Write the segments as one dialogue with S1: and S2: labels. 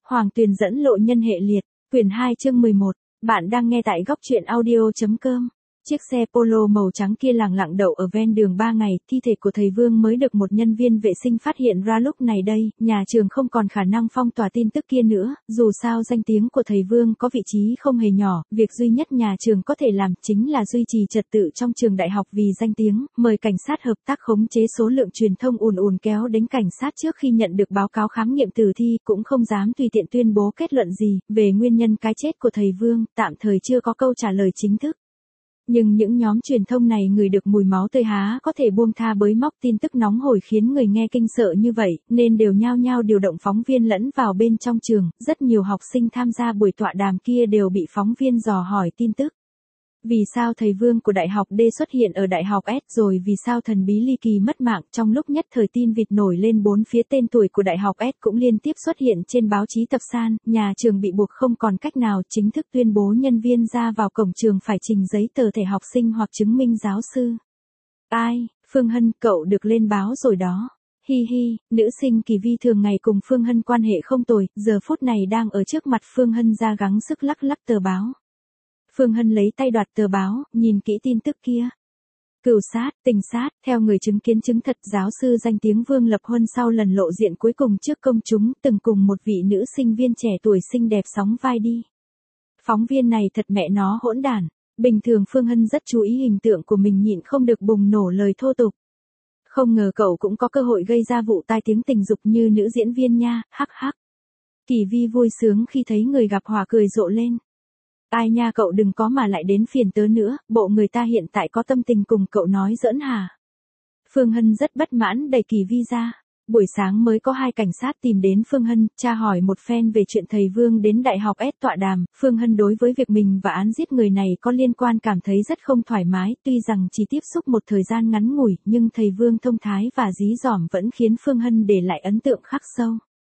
S1: Hoàng Tuyền dẫn lộ nhân hệ liệt, quyển 2 chương 11, bạn đang nghe tại góc truyện audio.com. Chiếc xe Polo màu trắng kia lẳng lặng đậu ở ven đường 3 ngày, thi thể của thầy Vương mới được một nhân viên vệ sinh phát hiện ra lúc này đây, nhà trường không còn khả năng phong tỏa tin tức kia nữa, dù sao danh tiếng của thầy Vương có vị trí không hề nhỏ, việc duy nhất nhà trường có thể làm chính là duy trì trật tự trong trường đại học vì danh tiếng, mời cảnh sát hợp tác khống chế số lượng truyền thông ùn kéo đến cảnh sát trước khi nhận được báo cáo khám nghiệm tử thi, cũng không dám tùy tiện tuyên bố kết luận gì về nguyên nhân cái chết của thầy Vương, tạm thời chưa có câu trả lời chính thức. Nhưng những nhóm truyền thông này ngửi được mùi máu tươi há có thể buông tha bới móc tin tức nóng hổi khiến người nghe kinh sợ như vậy, nên đều nhao nhao điều động phóng viên lẫn vào bên trong trường, rất nhiều học sinh tham gia buổi tọa đàm kia đều bị phóng viên dò hỏi tin tức. Vì sao thầy Vương của Đại học D xuất hiện ở Đại học S rồi vì sao thần bí ly kỳ mất mạng trong lúc nhất thời tin vịt nổi lên bốn phía tên tuổi của Đại học S cũng liên tiếp xuất hiện trên báo chí tập san, nhà trường bị buộc không còn cách nào chính thức tuyên bố nhân viên ra vào cổng trường phải trình giấy tờ thẻ học sinh hoặc chứng minh giáo sư. Ai, Phương Hân, cậu được lên báo rồi đó. Hi hi, nữ sinh Kỳ Vi thường ngày cùng Phương Hân quan hệ không tồi, giờ phút này đang ở trước mặt Phương Hân ra gắng sức lắc tờ báo. Phương Hân lấy tay đoạt tờ báo, nhìn kỹ tin tức kia. Cửu sát, tình sát, theo người chứng kiến chứng thật giáo sư danh tiếng Vương Lập Huân sau lần lộ diện cuối cùng trước công chúng từng cùng một vị nữ sinh viên trẻ tuổi xinh đẹp sóng vai đi. Phóng viên này thật mẹ nó hỗn đản, bình thường Phương Hân rất chú ý hình tượng của mình nhịn không được bùng nổ lời thô tục. Không ngờ cậu cũng có cơ hội gây ra vụ tai tiếng tình dục như nữ diễn viên nha, hắc hắc. Kỳ Vi vui sướng khi thấy người gặp hòa cười rộ lên. Ai nha cậu đừng có mà lại đến phiền tớ nữa, bộ người ta hiện tại có tâm tình cùng cậu nói giỡn hả? Phương Hân rất bất mãn đẩy Kỳ Vi ra. Buổi sáng mới có 2 cảnh sát tìm đến Phương Hân, tra hỏi một phen về chuyện thầy Vương đến Đại học S tọa đàm. Phương Hân đối với việc mình và án giết người này có liên quan cảm thấy rất không thoải mái, tuy rằng chỉ tiếp xúc một thời gian ngắn ngủi, nhưng thầy Vương thông thái và dí dỏm vẫn khiến Phương Hân để lại ấn tượng khắc sâu.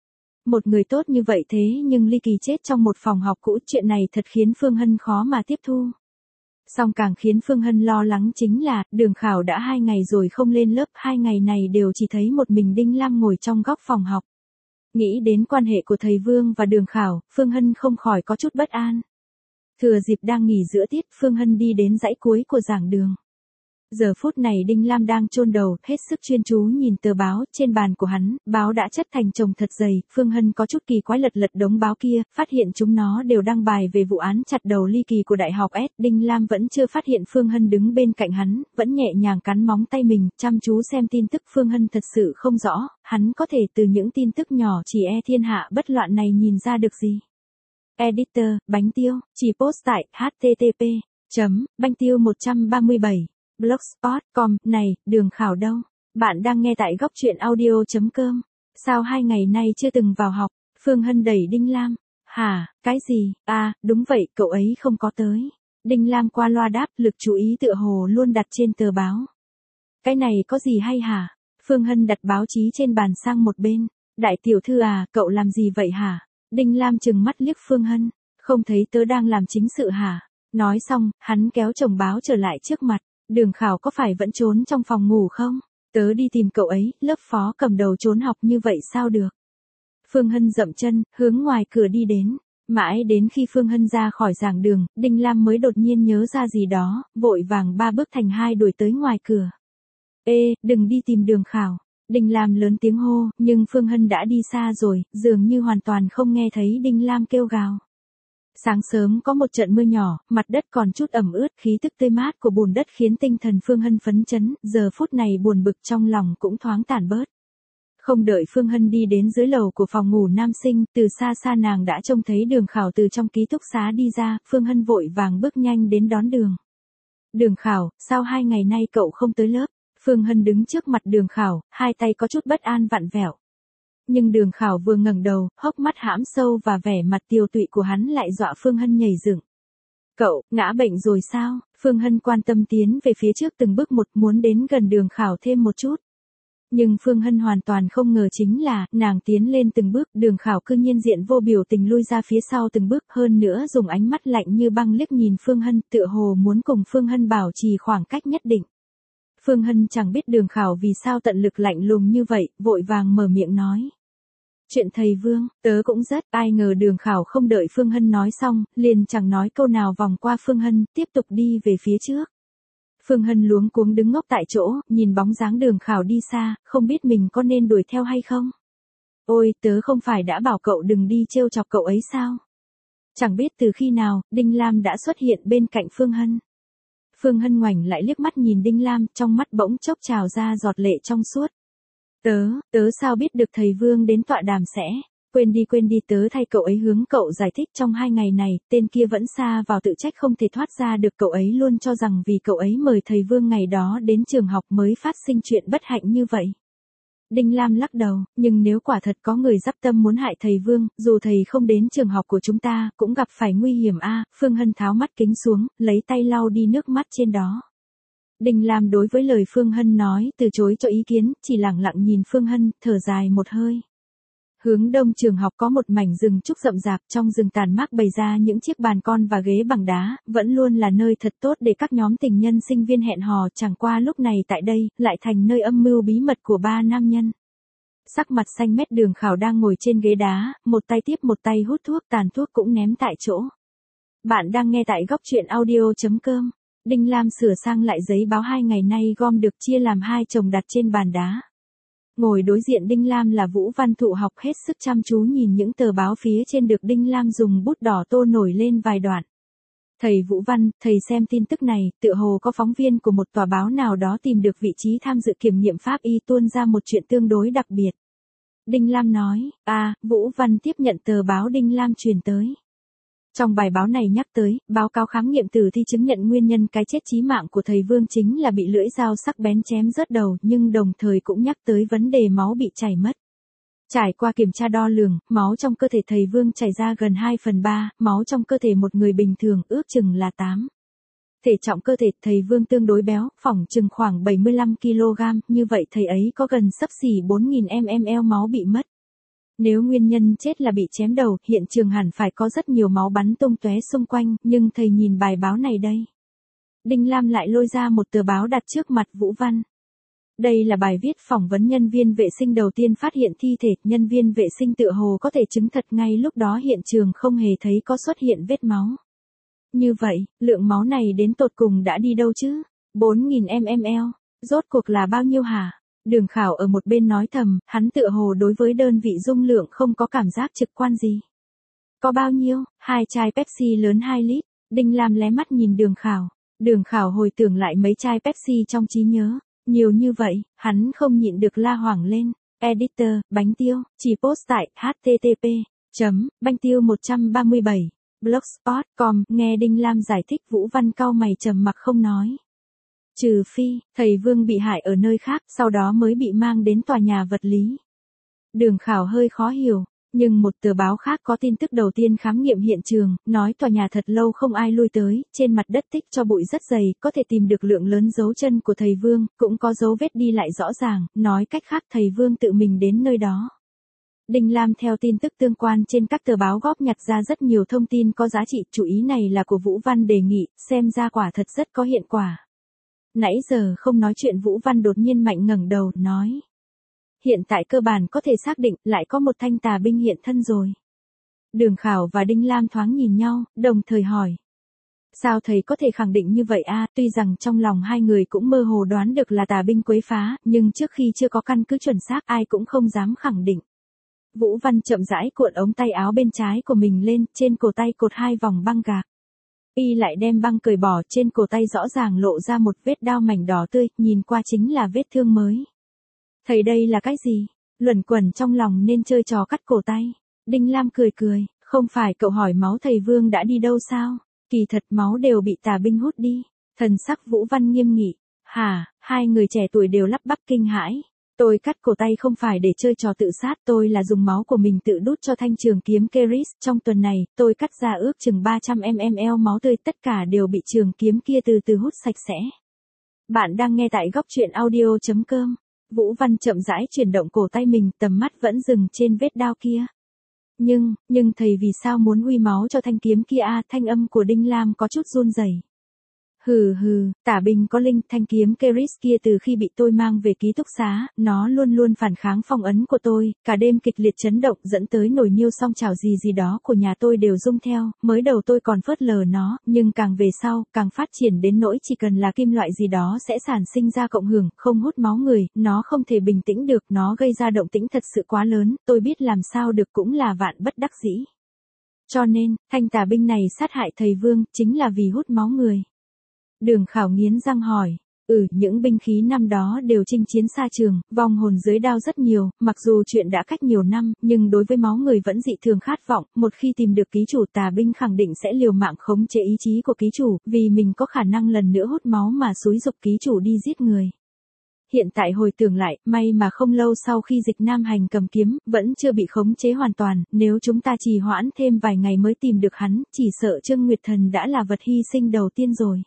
S1: Một người tốt như vậy thế nhưng ly kỳ chết trong một phòng học cũ, chuyện này thật khiến Phương Hân khó mà tiếp thu. Song càng khiến Phương Hân lo lắng chính là, Đường Khảo đã 2 ngày rồi không lên lớp, 2 ngày này đều chỉ thấy một mình Đinh Lam ngồi trong góc phòng học. Nghĩ đến quan hệ của thầy Vương và Đường Khảo, Phương Hân không khỏi có chút bất an. Thừa dịp đang nghỉ giữa tiết, Phương Hân đi đến dãy cuối của giảng đường. Giờ phút này Đinh Lam đang chôn đầu, hết sức chuyên chú nhìn tờ báo, trên bàn của hắn, báo đã chất thành chồng thật dày, Phương Hân có chút kỳ quái lật đống báo kia, phát hiện chúng nó đều đăng bài về vụ án chặt đầu ly kỳ của Đại học S, Đinh Lam vẫn chưa phát hiện Phương Hân đứng bên cạnh hắn, vẫn nhẹ nhàng cắn móng tay mình, chăm chú xem tin tức. Phương Hân thật sự không rõ, hắn có thể từ những tin tức nhỏ chỉ thiên hạ bất loạn này nhìn ra được gì. Editor, Bánh Tiêu, chỉ post tại http://banh tiêu 137 blogspot.com, này, Đường Khảo đâu? Bạn đang nghe tại góc truyện audio.com. Sao 2 ngày nay chưa từng vào học? Phương Hân đẩy Đinh Lam. Hả, cái gì? À, đúng vậy, cậu ấy không có tới. Đinh Lam qua loa đáp, lực chú ý tựa hồ luôn đặt trên tờ báo. Cái này có gì hay hả? Phương Hân đặt báo chí trên bàn sang một bên. Đại tiểu thư à, cậu làm gì vậy hả? Đinh Lam trừng mắt liếc Phương Hân. Không thấy tớ đang làm chính sự hả? Nói xong, hắn kéo chồng báo trở lại trước mặt. Đường Khảo có phải vẫn trốn trong phòng ngủ không? Tớ đi tìm cậu ấy, lớp phó cầm đầu trốn học như vậy sao được? Phương Hân dậm chân, hướng ngoài cửa đi đến. Mãi đến khi Phương Hân ra khỏi giảng đường, Đinh Lam mới đột nhiên nhớ ra gì đó, vội vàng 3 bước thành 2 đuổi tới ngoài cửa. Ê, đừng đi tìm Đường Khảo. Đinh Lam lớn tiếng hô, nhưng Phương Hân đã đi xa rồi, dường như hoàn toàn không nghe thấy Đinh Lam kêu gào. Sáng sớm có một trận mưa nhỏ, mặt đất còn chút ẩm ướt, khí tức tươi mát của bùn đất khiến tinh thần Phương Hân phấn chấn, giờ phút này buồn bực trong lòng cũng thoáng tản bớt. Không đợi Phương Hân đi đến dưới lầu của phòng ngủ nam sinh, từ xa xa nàng đã trông thấy Đường Khảo từ trong ký túc xá đi ra, Phương Hân vội vàng bước nhanh đến đón Đường. Đường Khảo, sao 2 ngày nay cậu không tới lớp? Phương Hân đứng trước mặt Đường Khảo, hai tay có chút bất an vặn vẹo. Nhưng Đường Khảo vừa ngẩng đầu, hốc mắt hãm sâu và vẻ mặt tiều tụy của hắn lại dọa Phương Hân nhảy dựng. Cậu, ngã bệnh rồi sao? Phương Hân quan tâm tiến về phía trước từng bước một, muốn đến gần Đường Khảo thêm một chút. Nhưng Phương Hân hoàn toàn không ngờ chính là, nàng tiến lên từng bước, Đường Khảo cư nhiên diện vô biểu tình lui ra phía sau từng bước, hơn nữa dùng ánh mắt lạnh như băng liếc nhìn Phương Hân, tựa hồ muốn cùng Phương Hân bảo trì khoảng cách nhất định. Phương Hân chẳng biết Đường Khảo vì sao tận lực lạnh lùng như vậy, vội vàng mở miệng nói. Chuyện thầy Vương, tớ cũng rất, ai ngờ Đường Khảo không đợi Phương Hân nói xong, liền chẳng nói câu nào vòng qua Phương Hân, tiếp tục đi về phía trước. Phương Hân luống cuống đứng ngốc tại chỗ, nhìn bóng dáng Đường Khảo đi xa, không biết mình có nên đuổi theo hay không. Ôi, tớ không phải đã bảo cậu đừng đi trêu chọc cậu ấy sao? Chẳng biết từ khi nào, Đinh Lam đã xuất hiện bên cạnh Phương Hân. Phương Hân ngoảnh lại liếc mắt nhìn Đinh Lam, trong mắt bỗng chốc trào ra giọt lệ trong suốt. Tớ sao biết được thầy Vương đến tọa đàm sẽ, quên đi tớ thay cậu ấy hướng cậu giải thích trong 2 ngày này, tên kia vẫn xa vào tự trách không thể thoát ra được, cậu ấy luôn cho rằng vì cậu ấy mời thầy Vương ngày đó đến trường học mới phát sinh chuyện bất hạnh như vậy. Đinh Lam lắc đầu, nhưng nếu quả thật có người dắp tâm muốn hại thầy Vương, dù thầy không đến trường học của chúng ta, cũng gặp phải nguy hiểm a. Phương Hân tháo mắt kính xuống, lấy tay lau đi nước mắt trên đó. Đinh Lam đối với lời Phương Hân nói từ chối cho ý kiến, chỉ lặng lặng nhìn Phương Hân, thở dài một hơi. Hướng đông trường học có một mảnh rừng trúc rậm rạp, trong rừng tàn mát bày ra những chiếc bàn con và ghế bằng đá, vẫn luôn là nơi thật tốt để các nhóm tình nhân sinh viên hẹn hò, chẳng qua lúc này tại đây, lại thành nơi âm mưu bí mật của 3 nam nhân. Sắc mặt xanh mét Đường Khảo đang ngồi trên ghế đá, một tay tiếp một tay hút thuốc, tàn thuốc cũng ném tại chỗ. Bạn đang nghe tại góc truyện audio.com. Đinh Lam sửa sang lại giấy báo 2 ngày nay gom được chia làm 2 chồng đặt trên bàn đá. Ngồi đối diện Đinh Lam là Vũ Văn Thụ học hết sức chăm chú nhìn những tờ báo phía trên được Đinh Lam dùng bút đỏ tô nổi lên vài đoạn. Thầy Vũ Văn, thầy xem tin tức này, tựa hồ có phóng viên của một tòa báo nào đó tìm được vị trí tham dự kiểm nghiệm pháp y tuôn ra một chuyện tương đối đặc biệt. Đinh Lam nói, Vũ Văn tiếp nhận tờ báo Đinh Lam truyền tới. Trong bài báo này nhắc tới, báo cáo khám nghiệm tử thi chứng nhận nguyên nhân cái chết chí mạng của thầy Vương chính là bị lưỡi dao sắc bén chém rớt đầu, nhưng đồng thời cũng nhắc tới vấn đề máu bị chảy mất. Trải qua kiểm tra đo lường, máu trong cơ thể thầy Vương chảy ra gần 2/3, máu trong cơ thể một người bình thường ước chừng là 8. Thể trọng cơ thể thầy Vương tương đối béo, phỏng chừng khoảng 75 kg, như vậy thầy ấy có gần xấp xỉ 4.000 ml máu bị mất. Nếu nguyên nhân chết là bị chém đầu, hiện trường hẳn phải có rất nhiều máu bắn tung tóe xung quanh, nhưng thầy nhìn bài báo này đây. Đinh Lam lại lôi ra một tờ báo đặt trước mặt Vũ Văn. Đây là bài viết phỏng vấn nhân viên vệ sinh đầu tiên phát hiện thi thể, nhân viên vệ sinh tựa hồ có thể chứng thật ngay lúc đó hiện trường không hề thấy có xuất hiện vết máu. Như vậy, lượng máu này đến tột cùng đã đi đâu chứ? 4.000 ml, rốt cuộc là bao nhiêu hả? Đường Khảo ở một bên nói thầm, hắn tựa hồ đối với đơn vị dung lượng không có cảm giác trực quan gì. Có bao nhiêu? 2 chai Pepsi lớn 2 lít. Đinh Lam lé mắt nhìn Đường Khảo. Đường Khảo hồi tưởng lại mấy chai Pepsi trong trí nhớ. Nhiều như vậy, hắn không nhịn được la hoảng lên. Editor, bánh tiêu, chỉ post tại http://banh tiêu 137, blogspot.com. Nghe Đinh Lam giải thích, Vũ Văn cau mày trầm mặc không nói. Trừ phi, thầy Vương bị hại ở nơi khác, sau đó mới bị mang đến tòa nhà vật lý. Đường Khảo hơi khó hiểu, nhưng một tờ báo khác có tin tức đầu tiên khám nghiệm hiện trường, nói tòa nhà thật lâu không ai lui tới, trên mặt đất tích cho bụi rất dày, có thể tìm được lượng lớn dấu chân của thầy Vương, cũng có dấu vết đi lại rõ ràng, nói cách khác thầy Vương tự mình đến nơi đó. Đinh Lam theo tin tức tương quan trên các tờ báo góp nhặt ra rất nhiều thông tin có giá trị, chủ ý này là của Vũ Văn đề nghị, xem ra quả thật rất có hiệu quả. Nãy giờ không nói chuyện Vũ Văn đột nhiên mạnh ngẩng đầu, nói. Hiện tại cơ bản có thể xác định lại có một thanh tà binh hiện thân rồi. Đường Khảo và Đinh Lam thoáng nhìn nhau, đồng thời hỏi. Sao thầy có thể khẳng định như vậy tuy rằng trong lòng hai người cũng mơ hồ đoán được là tà binh quấy phá, nhưng trước khi chưa có căn cứ chuẩn xác ai cũng không dám khẳng định. Vũ Văn chậm rãi cuộn ống tay áo bên trái của mình lên, trên cổ tay cột 2 vòng băng gạc. Y lại đem băng cởi bỏ, trên cổ tay rõ ràng lộ ra một vết đao mảnh đỏ tươi, nhìn qua chính là vết thương mới. Thầy đây là cái gì? Luẩn quẩn trong lòng nên chơi trò cắt cổ tay. Đinh Lam cười cười, không phải cậu hỏi máu thầy Vương đã đi đâu sao? Kỳ thật máu đều bị tà binh hút đi. Thần sắc Vũ Văn nghiêm nghị. Hả? Hai người trẻ tuổi đều lắp bắp kinh hãi. Tôi cắt cổ tay không phải để chơi trò tự sát, tôi là dùng máu của mình tự đút cho thanh trường kiếm Keris. Trong tuần này, tôi cắt ra ước chừng 300 ml máu tươi, tất cả đều bị trường kiếm kia từ từ hút sạch sẽ. Bạn đang nghe tại góc truyện audio.com. Vũ Văn chậm rãi chuyển động cổ tay mình, tầm mắt vẫn dừng trên vết đao kia. Nhưng thầy vì sao muốn uy máu cho thanh kiếm kia Thanh âm của Đinh Lam có chút run rẩy. Hừ hừ, Tả Binh có linh, thanh kiếm Keris kia từ khi bị tôi mang về ký túc xá, nó luôn luôn phản kháng phong ấn của tôi, cả đêm kịch liệt chấn động dẫn tới nồi niêu song chảo gì gì đó của nhà tôi đều rung theo, mới đầu tôi còn phớt lờ nó, nhưng càng về sau, càng phát triển đến nỗi chỉ cần là kim loại gì đó sẽ sản sinh ra cộng hưởng, không hút máu người, nó không thể bình tĩnh được, nó gây ra động tĩnh thật sự quá lớn, tôi biết làm sao được cũng là vạn bất đắc dĩ. Cho nên, thanh tà binh này sát hại thầy Vương, chính là vì hút máu người. Đường Khảo nghiến răng hỏi, những binh khí năm đó đều chinh chiến xa trường, vong hồn dưới đao rất nhiều, mặc dù chuyện đã cách nhiều năm, nhưng đối với máu người vẫn dị thường khát vọng, một khi tìm được ký chủ tà binh khẳng định sẽ liều mạng khống chế ý chí của ký chủ, vì mình có khả năng lần nữa hút máu mà xúi giục ký chủ đi giết người. Hiện tại hồi tưởng lại, may mà không lâu sau khi Dịch Nam Hành cầm kiếm, vẫn chưa bị khống chế hoàn toàn, nếu chúng ta trì hoãn thêm vài ngày mới tìm được hắn, chỉ sợ Trương Nguyệt Thần đã là vật hy sinh đầu tiên rồi.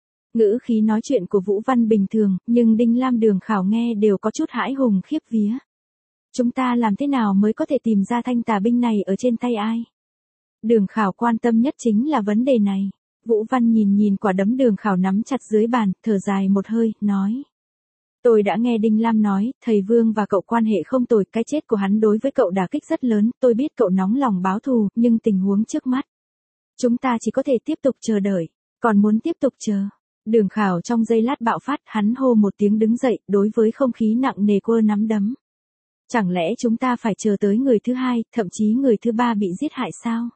S1: Ngữ khí nói chuyện của Vũ Văn bình thường, nhưng Đinh Lam Đường Khảo nghe đều có chút hãi hùng khiếp vía. Chúng ta làm thế nào mới có thể tìm ra thanh tà binh này ở trên tay ai? Đường Khảo quan tâm nhất chính là vấn đề này. Vũ Văn nhìn quả đấm Đường Khảo nắm chặt dưới bàn, thở dài một hơi, nói. Tôi đã nghe Đinh Lam nói, thầy Vương và cậu quan hệ không tồi, cái chết của hắn đối với cậu đả kích rất lớn, tôi biết cậu nóng lòng báo thù, nhưng tình huống trước mắt. Chúng ta chỉ có thể tiếp tục chờ đợi, còn muốn tiếp tục chờ. Đường Khảo trong giây lát bạo phát, hắn hô một tiếng đứng dậy, đối với không khí nặng nề quơ nắm đấm. Chẳng lẽ chúng ta phải chờ tới người thứ hai, thậm chí người thứ ba bị giết hại sao?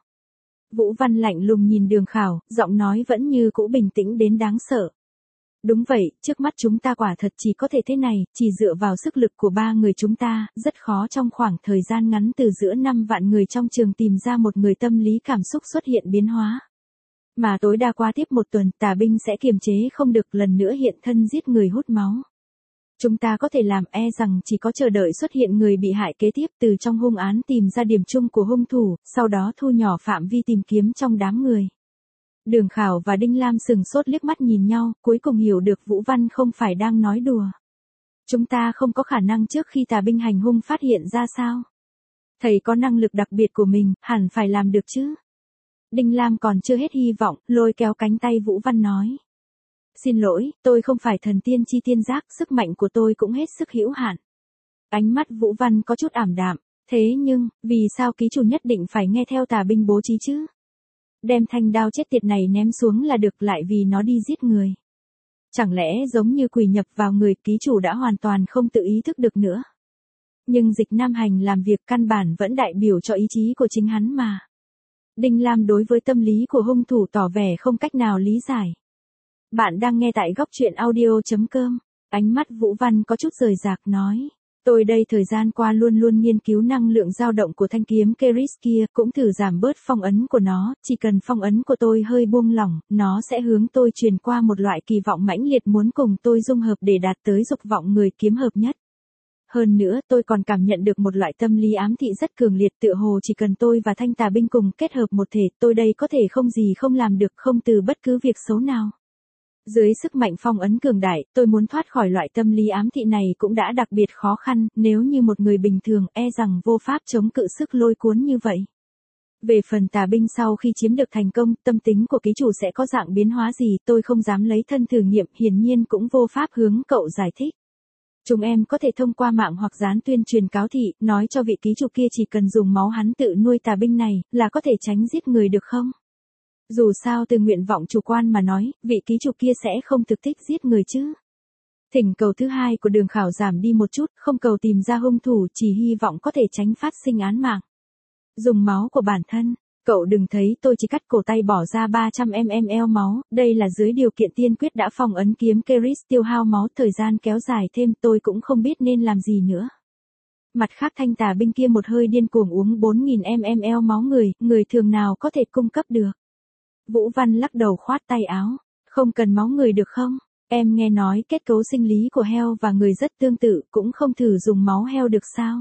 S1: Vũ Văn lạnh lùng nhìn Đường Khảo, giọng nói vẫn như cũ bình tĩnh đến đáng sợ. Đúng vậy, trước mắt chúng ta quả thật chỉ có thể thế này, chỉ dựa vào sức lực của ba người chúng ta, rất khó trong khoảng thời gian ngắn từ giữa 5 vạn người trong trường tìm ra một người tâm lý cảm xúc xuất hiện biến hóa. Mà tối đa qua tiếp một tuần, tà binh sẽ kiềm chế không được lần nữa hiện thân giết người hút máu. Chúng ta có thể làm rằng chỉ có chờ đợi xuất hiện người bị hại kế tiếp từ trong hung án tìm ra điểm chung của hung thủ, sau đó thu nhỏ phạm vi tìm kiếm trong đám người. Đường Khảo và Đinh Lam sừng sốt liếc mắt nhìn nhau, cuối cùng hiểu được Vũ Văn không phải đang nói đùa. Chúng ta không có khả năng trước khi tà binh hành hung phát hiện ra sao? Thầy có năng lực đặc biệt của mình, hẳn phải làm được chứ? Đinh Lam còn chưa hết hy vọng, lôi kéo cánh tay Vũ Văn nói. Xin lỗi, tôi không phải thần tiên chi tiên giác, sức mạnh của tôi cũng hết sức hữu hạn. Ánh mắt Vũ Văn có chút ảm đạm, thế nhưng, vì sao ký chủ nhất định phải nghe theo tà binh bố trí chứ? Đem thanh đao chết tiệt này ném xuống là được, lại vì nó đi giết người. Chẳng lẽ giống như quỷ nhập vào người, ký chủ đã hoàn toàn không tự ý thức được nữa. Nhưng Dịch Nam Hành làm việc căn bản vẫn đại biểu cho ý chí của chính hắn mà. Đinh Lam đối với tâm lý của hung thủ tỏ vẻ không cách nào lý giải. Bạn đang nghe tại góc truyện audio.com. Ánh mắt Vũ Văn có chút rời rạc nói. Tôi đây thời gian qua luôn luôn nghiên cứu năng lượng dao động của thanh kiếm Keris kia, cũng thử giảm bớt phong ấn của nó, chỉ cần phong ấn của tôi hơi buông lỏng, nó sẽ hướng tôi truyền qua một loại kỳ vọng mãnh liệt muốn cùng tôi dung hợp để đạt tới dục vọng người kiếm hợp nhất. Hơn nữa, tôi còn cảm nhận được một loại tâm lý ám thị rất cường liệt, tựa hồ chỉ cần tôi và thanh tà binh cùng kết hợp một thể, tôi đây có thể không gì không làm được, không từ bất cứ việc xấu nào. Dưới sức mạnh phong ấn cường đại, tôi muốn thoát khỏi loại tâm lý ám thị này cũng đã đặc biệt khó khăn, nếu như một người bình thường rằng vô pháp chống cự sức lôi cuốn như vậy. Về phần tà binh sau khi chiếm được thành công, tâm tính của ký chủ sẽ có dạng biến hóa gì, tôi không dám lấy thân thử nghiệm, hiển nhiên cũng vô pháp hướng cậu giải thích. Chúng em có thể thông qua mạng hoặc dán tuyên truyền cáo thị, nói cho vị ký chủ kia chỉ cần dùng máu hắn tự nuôi tà binh này, là có thể tránh giết người được không? Dù sao từ nguyện vọng chủ quan mà nói, vị ký chủ kia sẽ không thực thích giết người chứ. Thỉnh cầu thứ hai của Đường Khảo giảm đi một chút, không cầu tìm ra hung thủ, chỉ hy vọng có thể tránh phát sinh án mạng. Dùng máu của bản thân, cậu đừng thấy tôi chỉ cắt cổ tay bỏ ra 300 ml máu, đây là dưới điều kiện tiên quyết đã phong ấn kiếm Keris tiêu hao máu, thời gian kéo dài thêm tôi cũng không biết nên làm gì nữa. Mặt khác thanh tà binh kia một hơi điên cuồng uống 4000 ml máu người thường nào có thể cung cấp được. Vũ Văn lắc đầu khoát tay áo, không cần máu người được không? Em nghe nói kết cấu sinh lý của heo và người rất tương tự, cũng không thử dùng máu heo được sao?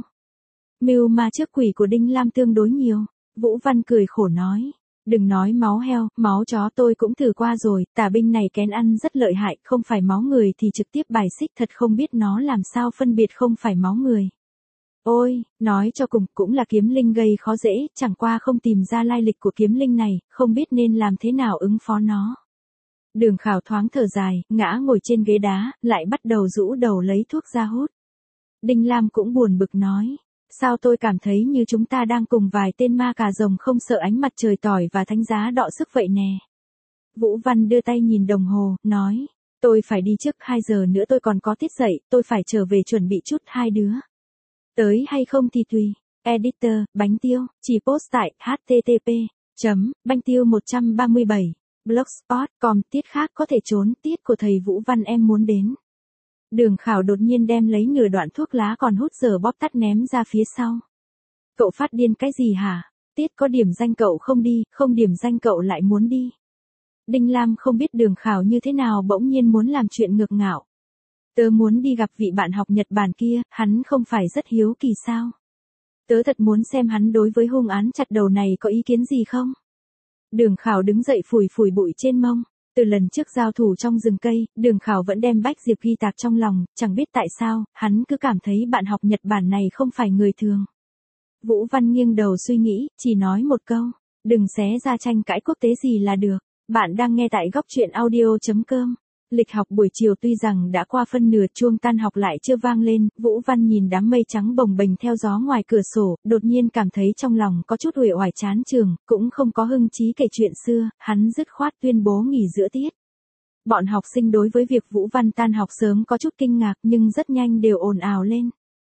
S1: Mưu ma trước quỷ của Đinh Lam tương đối nhiều. Vũ Văn cười khổ nói, đừng nói máu heo, máu chó tôi cũng thử qua rồi, tà binh này kén ăn rất lợi hại, không phải máu người thì trực tiếp bài xích, thật không biết nó làm sao phân biệt không phải máu người. Ôi, nói cho cùng cũng là kiếm linh gây khó dễ, chẳng qua không tìm ra lai lịch của kiếm linh này, không biết nên làm thế nào ứng phó nó. Đường Khảo thoáng thở dài, ngã ngồi trên ghế đá, lại bắt đầu rũ đầu lấy thuốc ra hút. Đinh Lam cũng buồn bực nói. Sao tôi cảm thấy như chúng ta đang cùng vài tên ma cà rồng không sợ ánh mặt trời tỏi và thánh giá đọ sức vậy nè. Vũ Văn đưa tay nhìn đồng hồ, nói. Tôi phải đi trước 2 giờ nữa tôi còn có tiết dạy, tôi phải trở về chuẩn bị chút hai đứa. Tới hay không thì tùy. Editor, Bánh Tiêu, chỉ post tại http://banh tiêu 137, blogspot.com. Tiết khác có thể trốn, tiết của thầy Vũ Văn em muốn đến. Đường Khảo đột nhiên đem lấy nửa đoạn thuốc lá còn hút giờ bóp tắt ném ra phía sau. Cậu phát điên cái gì hả? Tiết có điểm danh cậu không đi, không điểm danh cậu lại muốn đi. Đinh Lam không biết Đường Khảo như thế nào bỗng nhiên muốn làm chuyện ngược ngạo. Tớ muốn đi gặp vị bạn học Nhật Bản kia, hắn không phải rất hiếu kỳ sao? Tớ thật muốn xem hắn đối với hung án chặt đầu này có ý kiến gì không? Đường Khảo đứng dậy phủi phủi bụi trên mông. Từ lần trước giao thủ trong rừng cây, Đường Khảo vẫn đem Bách Diệp ghi tạc trong lòng, chẳng biết tại sao, hắn cứ cảm thấy bạn học Nhật Bản này không phải người thường. Vũ Văn nghiêng đầu suy nghĩ, chỉ nói một câu, đừng xé ra tranh cãi quốc tế gì là được. Bạn đang nghe tại góc truyện audio.com. Lịch học buổi chiều tuy rằng đã qua phân nửa, chuông tan học lại chưa vang lên, Vũ Văn nhìn đám mây trắng bồng bềnh theo gió ngoài cửa sổ, đột nhiên cảm thấy trong lòng có chút uể oải chán trường, cũng không có hưng chí kể chuyện xưa, hắn dứt khoát tuyên bố nghỉ giữa tiết. Bọn học sinh đối với việc Vũ Văn tan học sớm có chút kinh ngạc nhưng rất nhanh đều ồn ào lên.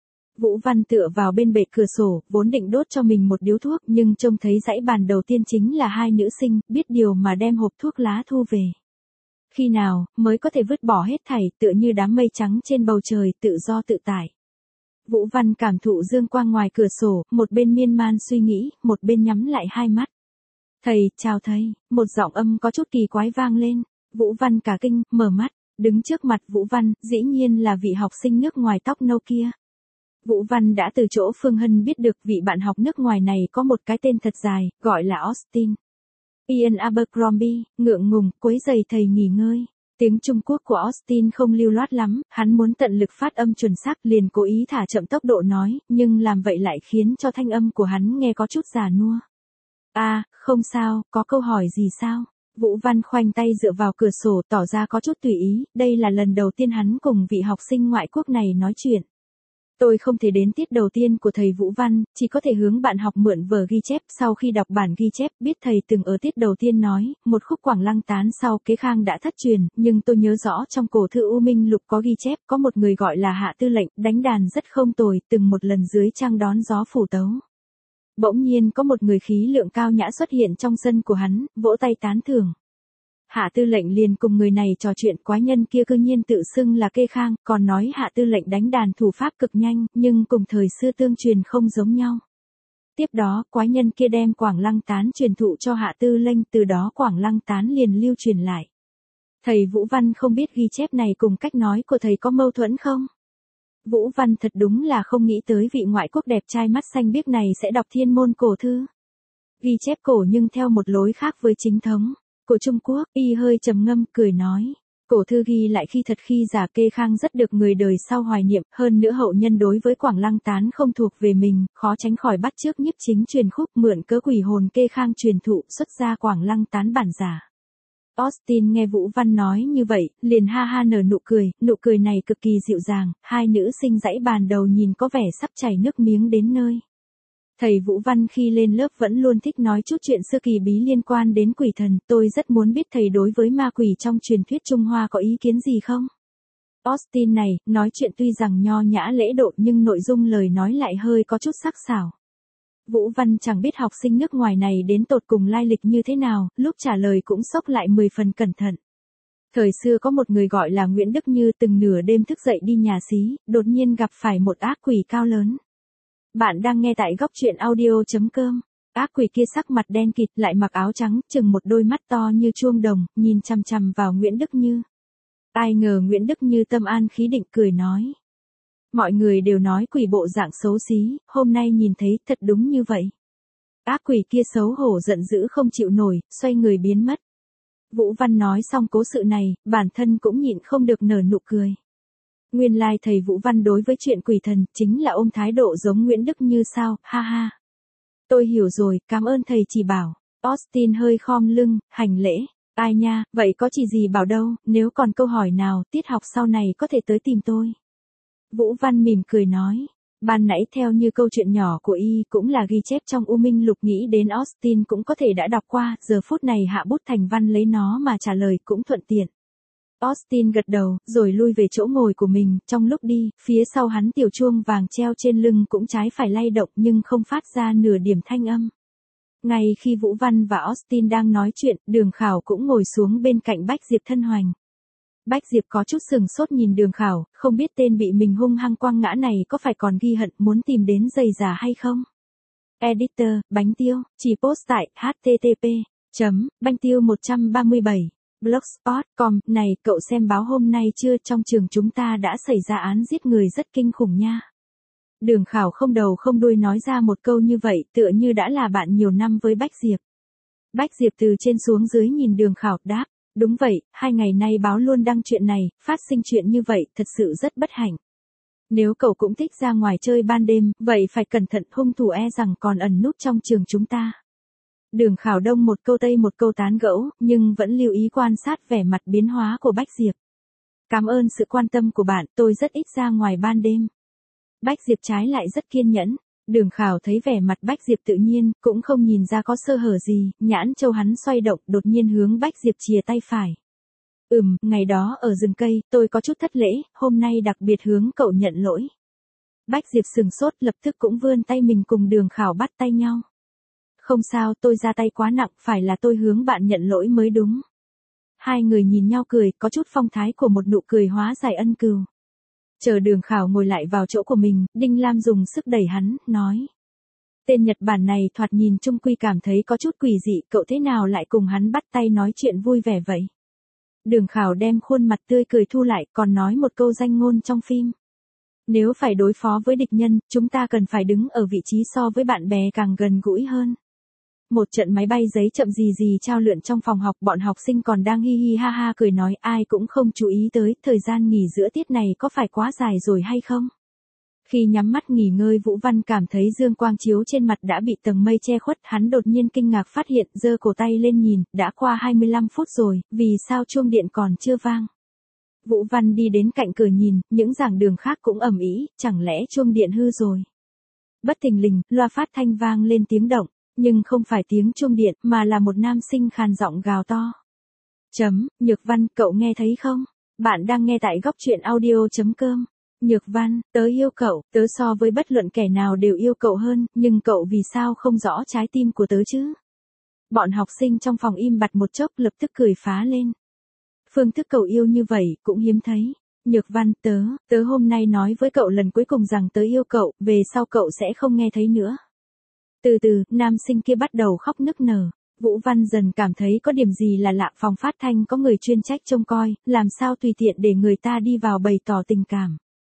S1: Vũ Văn tựa vào bên bệ cửa sổ, vốn định đốt cho mình một điếu thuốc nhưng trông thấy dãy bàn đầu tiên chính là hai nữ sinh, biết điều mà đem hộp thuốc lá thu về. Khi nào mới có thể vứt bỏ hết thảy, tựa như đám mây trắng trên bầu trời, tự do tự tại. Vũ Văn cảm thụ dương quang ngoài cửa sổ, một bên miên man suy nghĩ, một bên nhắm lại hai mắt. Thầy, chào thầy, một giọng âm có chút kỳ quái vang lên. Vũ Văn cả kinh, mở mắt, đứng trước mặt Vũ Văn, dĩ nhiên là vị học sinh nước ngoài tóc nâu kia. Vũ Văn đã từ chỗ Phương Hân biết được vị bạn học nước ngoài này có một cái tên thật dài, gọi là Austin. Ian Abercrombie, ngượng ngùng, quấy giày thầy nghỉ ngơi. Tiếng Trung Quốc của Austin không lưu loát lắm, hắn muốn tận lực phát âm chuẩn xác liền cố ý thả chậm tốc độ nói, nhưng làm vậy lại khiến cho thanh âm của hắn nghe có chút già nua. Không sao, có câu hỏi gì sao? Vũ Văn khoanh tay dựa vào cửa sổ tỏ ra có chút tùy ý, đây là lần đầu tiên hắn cùng vị học sinh ngoại quốc này nói chuyện. Tôi không thể đến tiết đầu tiên của thầy Vũ Văn, chỉ có thể hướng bạn học mượn vở ghi chép. Sau khi đọc bản ghi chép, biết thầy từng ở tiết đầu tiên nói, một khúc Quảng Lăng Tán sau Kế Khang đã thất truyền, nhưng tôi nhớ rõ trong cổ thư U Minh Lục có ghi chép, có một người gọi là Hạ Tư Lệnh, đánh đàn rất không tồi, từng một lần dưới trăng đón gió phủ tấu. Bỗng nhiên có một người khí lượng cao nhã xuất hiện trong sân của hắn, vỗ tay tán thưởng. Hạ Tư Lệnh liền cùng người này trò chuyện, quái nhân kia cư nhiên tự xưng là Kê Khang, còn nói Hạ Tư Lệnh đánh đàn thủ pháp cực nhanh, nhưng cùng thời xưa tương truyền không giống nhau. Tiếp đó, quái nhân kia đem Quảng Lăng Tán truyền thụ cho Hạ Tư Lệnh, từ đó Quảng Lăng Tán liền lưu truyền lại. Thầy Vũ Văn không biết ghi chép này cùng cách nói của thầy có mâu thuẫn không? Vũ Văn thật đúng là không nghĩ tới vị ngoại quốc đẹp trai mắt xanh biếc này sẽ đọc thiên môn cổ thư. Ghi chép cổ nhưng theo một lối khác với chính thống của Trung Quốc. Y hơi trầm ngâm, cười nói. Cổ thư ghi lại khi thật khi giả, Kê Khang rất được người đời sau hoài niệm, hơn nữa hậu nhân đối với Quảng Lăng Tán không thuộc về mình, khó tránh khỏi bắt chước nhiếp chính truyền khúc, mượn cớ quỷ hồn Kê Khang truyền thụ, xuất ra Quảng Lăng Tán bản giả. Austin nghe Vũ Văn nói như vậy, liền ha ha nở nụ cười này cực kỳ dịu dàng, hai nữ sinh dãy bàn đầu nhìn có vẻ sắp chảy nước miếng đến nơi. Thầy Vũ Văn khi lên lớp vẫn luôn thích nói chút chuyện xưa kỳ bí liên quan đến quỷ thần, tôi rất muốn biết thầy đối với ma quỷ trong truyền thuyết Trung Hoa có ý kiến gì không? Austin này, nói chuyện tuy rằng nho nhã lễ độ nhưng nội dung lời nói lại hơi có chút sắc sảo. Vũ Văn chẳng biết học sinh nước ngoài này đến tột cùng lai lịch như thế nào, lúc trả lời cũng sốc lại 10 phần cẩn thận. Thời xưa có một người gọi là Nguyễn Đức Như từng nửa đêm thức dậy đi nhà xí, đột nhiên gặp phải một ác quỷ cao lớn. Bạn đang nghe tại góc truyện audio.com. Ác quỷ kia sắc mặt đen kịt, lại mặc áo trắng, chừng một đôi mắt to như chuông đồng, nhìn chằm chằm vào Nguyễn Đức Như. Ai ngờ Nguyễn Đức Như tâm an khí định cười nói. Mọi người đều nói quỷ bộ dạng xấu xí, hôm nay nhìn thấy thật đúng như vậy. Ác quỷ kia xấu hổ giận dữ không chịu nổi, xoay người biến mất. Vũ Văn nói xong cố sự này, bản thân cũng nhịn không được nở nụ cười. Nguyên lai thầy Vũ Văn đối với chuyện quỷ thần, chính là ôm thái độ giống Nguyễn Đức Như sao, ha ha. Tôi hiểu rồi, cảm ơn thầy chỉ bảo. Austin hơi khom lưng, hành lễ. Ai nha, vậy có chỉ gì bảo đâu, nếu còn câu hỏi nào, tiết học sau này có thể tới tìm tôi. Vũ Văn mỉm cười nói. Ban nãy theo như câu chuyện nhỏ của y cũng là ghi chép trong U Minh Lục, nghĩ đến Austin cũng có thể đã đọc qua, giờ phút này hạ bút thành văn lấy nó mà trả lời cũng thuận tiện. Austin gật đầu, rồi lui về chỗ ngồi của mình, trong lúc đi, phía sau hắn tiểu chuông vàng treo trên lưng cũng trái phải lay động nhưng không phát ra nửa điểm thanh âm. Ngay khi Vũ Văn và Austin đang nói chuyện, Đường Khảo cũng ngồi xuống bên cạnh Bách Diệp thân hoành. Bách Diệp có chút sừng sốt nhìn Đường Khảo, không biết tên bị mình hung hăng quăng ngã này có phải còn ghi hận muốn tìm đến giày giả hay không? Editor, Bánh Tiêu, chỉ post tại http://banh tiêu 137 blogspot.com. Này, cậu xem báo hôm nay chưa, trong trường chúng ta đã xảy ra án giết người rất kinh khủng nha. Đường Khảo không đầu không đuôi nói ra một câu như vậy, tựa như đã là bạn nhiều năm với Bách Diệp. Bách Diệp từ trên xuống dưới nhìn Đường Khảo, đáp, đúng vậy, 2 ngày nay báo luôn đăng chuyện này, phát sinh chuyện như vậy, thật sự rất bất hạnh. Nếu cậu cũng thích ra ngoài chơi ban đêm, vậy phải cẩn thận, hung thủ e rằng còn ẩn núp trong trường chúng ta. Đường Khảo đông một câu tây một câu tán gẫu, nhưng vẫn lưu ý quan sát vẻ mặt biến hóa của Bách Diệp. Cảm ơn sự quan tâm của bạn, tôi rất ít ra ngoài ban đêm. Bách Diệp trái lại rất kiên nhẫn. Đường Khảo thấy vẻ mặt Bách Diệp tự nhiên, cũng không nhìn ra có sơ hở gì, nhãn châu hắn xoay động, đột nhiên hướng Bách Diệp chìa tay phải. Ngày đó ở rừng cây, tôi có chút thất lễ, hôm nay đặc biệt hướng cậu nhận lỗi. Bách Diệp sừng sốt, lập tức cũng vươn tay mình cùng Đường Khảo bắt tay nhau. Không sao, tôi ra tay quá nặng, phải là tôi hướng bạn nhận lỗi mới đúng. Hai người nhìn nhau cười, có chút phong thái của một nụ cười hóa giải ân cừu. Chờ Đường Khảo ngồi lại vào chỗ của mình, Đinh Lam dùng sức đẩy hắn, nói. Tên Nhật Bản này thoạt nhìn trung quy cảm thấy có chút quỷ dị, cậu thế nào lại cùng hắn bắt tay nói chuyện vui vẻ vậy? Đường Khảo đem khuôn mặt tươi cười thu lại, còn nói một câu danh ngôn trong phim. Nếu phải đối phó với địch nhân, chúng ta cần phải đứng ở vị trí so với bạn bè càng gần gũi hơn. Một trận máy bay giấy chậm gì trao lượn trong phòng học, bọn học sinh còn đang hi hi ha ha cười nói, ai cũng không chú ý tới, thời gian nghỉ giữa tiết này có phải quá dài rồi hay không? Khi nhắm mắt nghỉ ngơi, Vũ Văn cảm thấy dương quang chiếu trên mặt đã bị tầng mây che khuất, hắn đột nhiên kinh ngạc phát hiện, giơ cổ tay lên nhìn, đã qua 25 phút rồi, vì sao chuông điện còn chưa vang? Vũ Văn đi đến cạnh cửa nhìn, những giảng đường khác cũng ầm ĩ, chẳng lẽ chuông điện hư rồi? Bất thình lình, loa phát thanh vang lên tiếng động, nhưng không phải tiếng chuông điện, mà là một nam sinh khàn giọng gào to. Nhược Văn, cậu nghe thấy không? Bạn đang nghe tại góc truyện audio.com. Nhược Văn, tớ yêu cậu, tớ so với bất luận kẻ nào đều yêu cậu hơn, nhưng cậu vì sao không rõ trái tim của tớ chứ? Bọn học sinh trong phòng im bặt một chốc, lập tức cười phá lên. Phương thức cậu yêu như vậy, cũng hiếm thấy. Nhược Văn, tớ hôm nay nói với cậu lần cuối cùng rằng tớ yêu cậu, về sau cậu sẽ không nghe thấy nữa. Từ từ, nam sinh kia bắt đầu khóc nức nở. Vũ Văn dần cảm thấy có điểm gì là lạ, phòng phát thanh có người chuyên trách trông coi, làm sao tùy tiện để người ta đi vào bày tỏ tình cảm.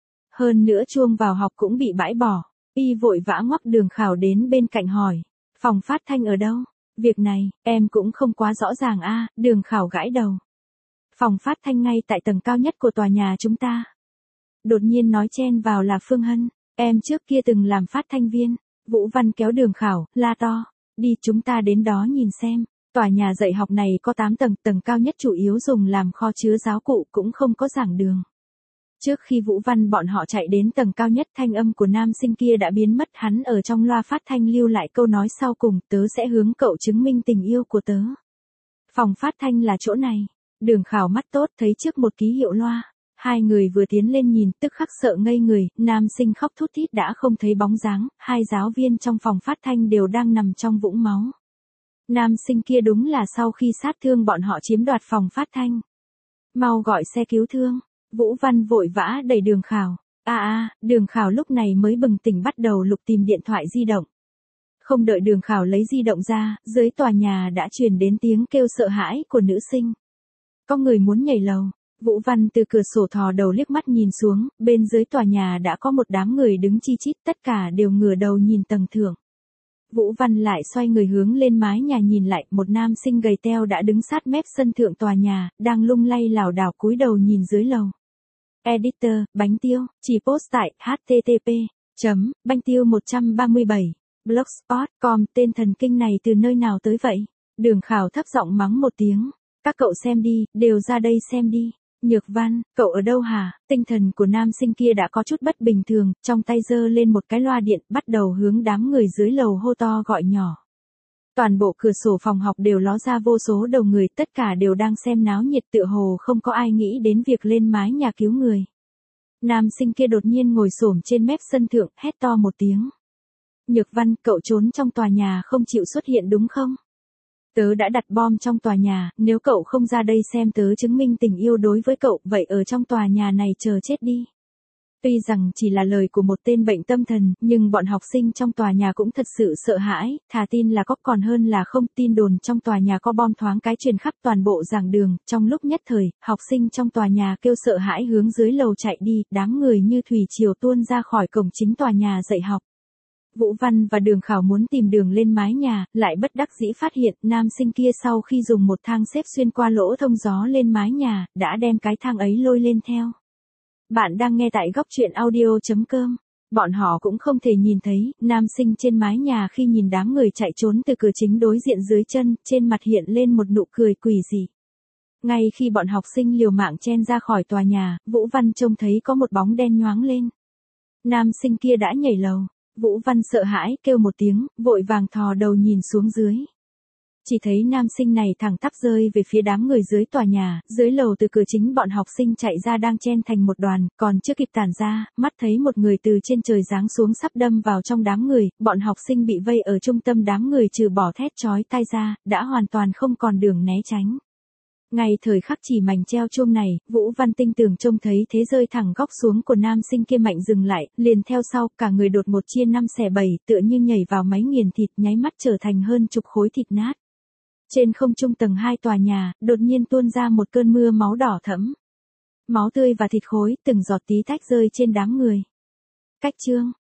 S1: Hơn nữa chuông vào học cũng bị bãi bỏ. Y vội vã ngoắc Đường Khảo đến bên cạnh hỏi. Phòng phát thanh ở đâu? Việc này, em cũng không quá rõ ràng a. Đường Khảo gãi đầu. Phòng phát thanh ngay tại tầng cao nhất của tòa nhà chúng ta. Đột nhiên nói chen vào là Phương Hân. Em trước kia từng làm phát thanh viên. Vũ Văn kéo Đường Khảo, la to. Đi, chúng ta đến đó nhìn xem. Tòa nhà dạy học này có 8 tầng, tầng cao nhất chủ yếu dùng làm kho chứa giáo cụ, cũng không có giảng đường. Trước khi Vũ Văn bọn họ chạy đến tầng cao nhất, thanh âm của nam sinh kia đã biến mất, hắn ở trong loa phát thanh lưu lại câu nói sau cùng, tớ sẽ hướng cậu chứng minh tình yêu của tớ. Phòng phát thanh là chỗ này. Đường Khảo mắt tốt thấy trước một ký hiệu loa. Hai người vừa tiến lên nhìn, tức khắc sợ ngây người, nam sinh khóc thút thít đã không thấy bóng dáng, hai giáo viên trong phòng phát thanh đều đang nằm trong vũng máu. Nam sinh kia đúng là sau khi sát thương bọn họ chiếm đoạt phòng phát thanh. Mau gọi xe cứu thương. Vũ Văn vội vã đẩy Đường Khảo. Đường Khảo lúc này mới bừng tỉnh bắt đầu lục tìm điện thoại di động. Không đợi Đường Khảo lấy di động ra, dưới tòa nhà đã truyền đến tiếng kêu sợ hãi của nữ sinh. Có người muốn nhảy lầu. Vũ Văn từ cửa sổ thò đầu liếc mắt nhìn xuống, bên dưới tòa nhà đã có một đám người đứng chi chít, tất cả đều ngửa đầu nhìn tầng thượng. Vũ Văn lại xoay người hướng lên mái nhà nhìn lại, một nam sinh gầy teo đã đứng sát mép sân thượng tòa nhà, đang lung lay lảo đảo cúi đầu nhìn dưới lầu. Editor, Bánh Tiêu, chỉ post tại http://banh tiêu 137 blogspot.com. Tên thần kinh này từ nơi nào tới vậy? Đường Khảo thấp giọng mắng một tiếng. Các cậu xem đi, đều ra đây xem đi. Nhược Văn, cậu ở đâu hả? Tinh thần của nam sinh kia đã có chút bất bình thường, trong tay giơ lên một cái loa điện, bắt đầu hướng đám người dưới lầu hô to gọi nhỏ. Toàn bộ cửa sổ phòng học đều ló ra vô số đầu người, tất cả đều đang xem náo nhiệt, tựa hồ không có ai nghĩ đến việc lên mái nhà cứu người. Nam sinh kia đột nhiên ngồi xổm trên mép sân thượng, hét to một tiếng. Nhược Văn, cậu trốn trong tòa nhà không chịu xuất hiện đúng không? Tớ đã đặt bom trong tòa nhà, nếu cậu không ra đây xem tớ chứng minh tình yêu đối với cậu, vậy ở trong tòa nhà này chờ chết đi. Tuy rằng chỉ là lời của một tên bệnh tâm thần, nhưng bọn học sinh trong tòa nhà cũng thật sự sợ hãi, thà tin là có còn hơn là không. Tin đồn trong tòa nhà có bom thoáng cái truyền khắp toàn bộ giảng đường, trong lúc nhất thời, học sinh trong tòa nhà kêu sợ hãi hướng dưới lầu chạy đi, đám người như thủy triều tuôn ra khỏi cổng chính tòa nhà dạy học. Vũ Văn và Đường Khảo muốn tìm đường lên mái nhà, lại bất đắc dĩ phát hiện nam sinh kia sau khi dùng một thang xếp xuyên qua lỗ thông gió lên mái nhà, đã đem cái thang ấy lôi lên theo. Bạn đang nghe tại góc truyện audio.com. Bọn họ cũng không thể nhìn thấy, nam sinh trên mái nhà khi nhìn đám người chạy trốn từ cửa chính đối diện dưới chân, trên mặt hiện lên một nụ cười quỷ dị. Ngay khi bọn học sinh liều mạng chen ra khỏi tòa nhà, Vũ Văn trông thấy có một bóng đen nhoáng lên. Nam sinh kia đã nhảy lầu. Vũ Văn sợ hãi, kêu một tiếng, vội vàng thò đầu nhìn xuống dưới. Chỉ thấy nam sinh này thẳng tắp rơi về phía đám người dưới tòa nhà, dưới lầu từ cửa chính bọn học sinh chạy ra đang chen thành một đoàn, còn chưa kịp tản ra, mắt thấy một người từ trên trời giáng xuống sắp đâm vào trong đám người, bọn học sinh bị vây ở trung tâm đám người trừ bỏ thét chói tai ra, đã hoàn toàn không còn đường né tránh. Ngay thời khắc chỉ mảnh treo chuông này, Vũ Văn tinh tường trông thấy thế rơi thẳng góc xuống của nam sinh kia mạnh dừng lại, liền theo sau, cả người đột một chia 5 xẻ 7, tựa như nhảy vào máy nghiền thịt, nháy mắt trở thành hơn chục khối thịt nát. Trên không trung tầng 2 tòa nhà, đột nhiên tuôn ra một cơn mưa máu đỏ thẫm. Máu tươi và thịt khối, từng giọt tí tách rơi trên đám người. Cách chương